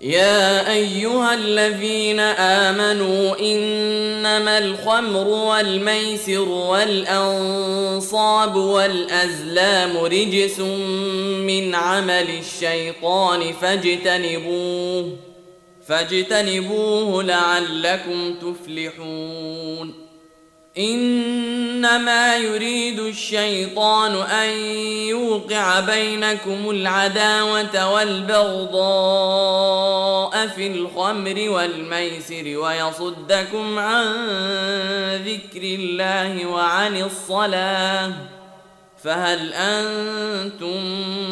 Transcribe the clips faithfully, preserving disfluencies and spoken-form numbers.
يا أيها الذين آمنوا إنما الخمر والميسر والأنصاب والأزلام رجس من عمل الشيطان فاجتنبوه فاجتنبوه لعلكم تفلحون. إنما يريد الشيطان أن يوقع بينكم العداوة والبغضاء في الخمر والميسر ويصدكم عن ذكر الله وعن الصلاة فهل أنتم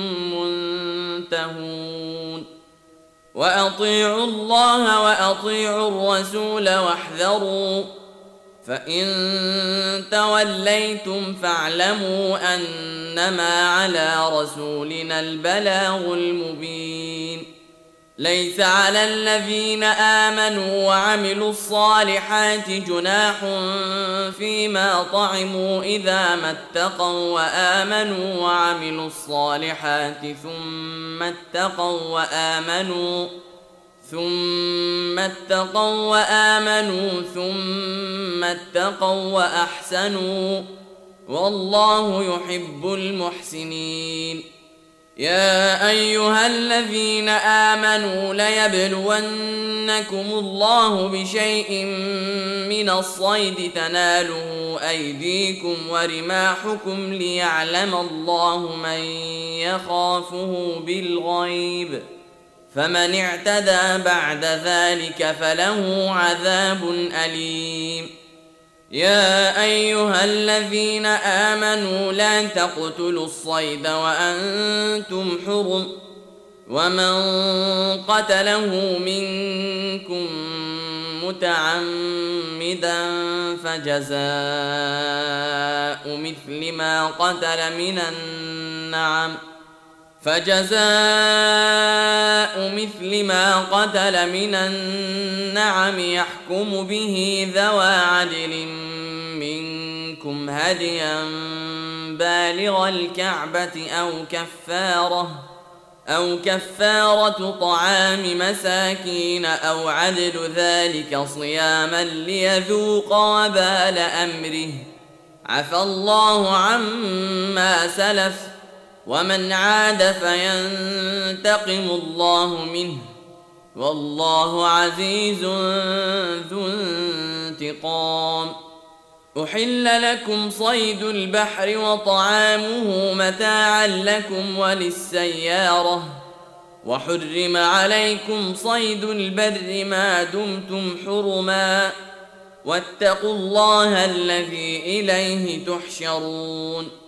منتهون؟ وأطيعوا الله وأطيعوا الرسول واحذروا فإن توليتم فاعلموا أنما على رسولنا البلاغ المبين. ليس على الذين آمنوا وعملوا الصالحات جناح فيما طعموا إذا ما اتقوا وآمنوا وعملوا الصالحات ثم اتقوا وآمنوا ثم اتقوا وآمنوا ثم اتقوا وأحسنوا والله يحب المحسنين. يا أيها الذين آمنوا ليبلونكم الله بشيء من الصيد تناله أيديكم ورماحكم ليعلم الله من يخافه بالغيب فمن اعتدى بعد ذلك فله عذاب أليم. يا أيها الذين آمنوا لا تقتلوا الصيد وأنتم حرم ومن قتله منكم متعمدا فجزاء مثل ما قتل من النعم فجزاء مثل ما قتل من النعم يحكم به ذوى عدل منكم هديا بالغ الكعبة أو كفارة أو كفارة طعام مساكين أو عدل ذلك صياما ليذوق وبال أمره عفى الله عما سلف ومن عاد فينتقم الله منه والله عزيز ذو انتقام. أحل لكم صيد البحر وطعامه متاعا لكم وللسيارة وحرم عليكم صيد البر ما دمتم حرما واتقوا الله الذي إليه تحشرون.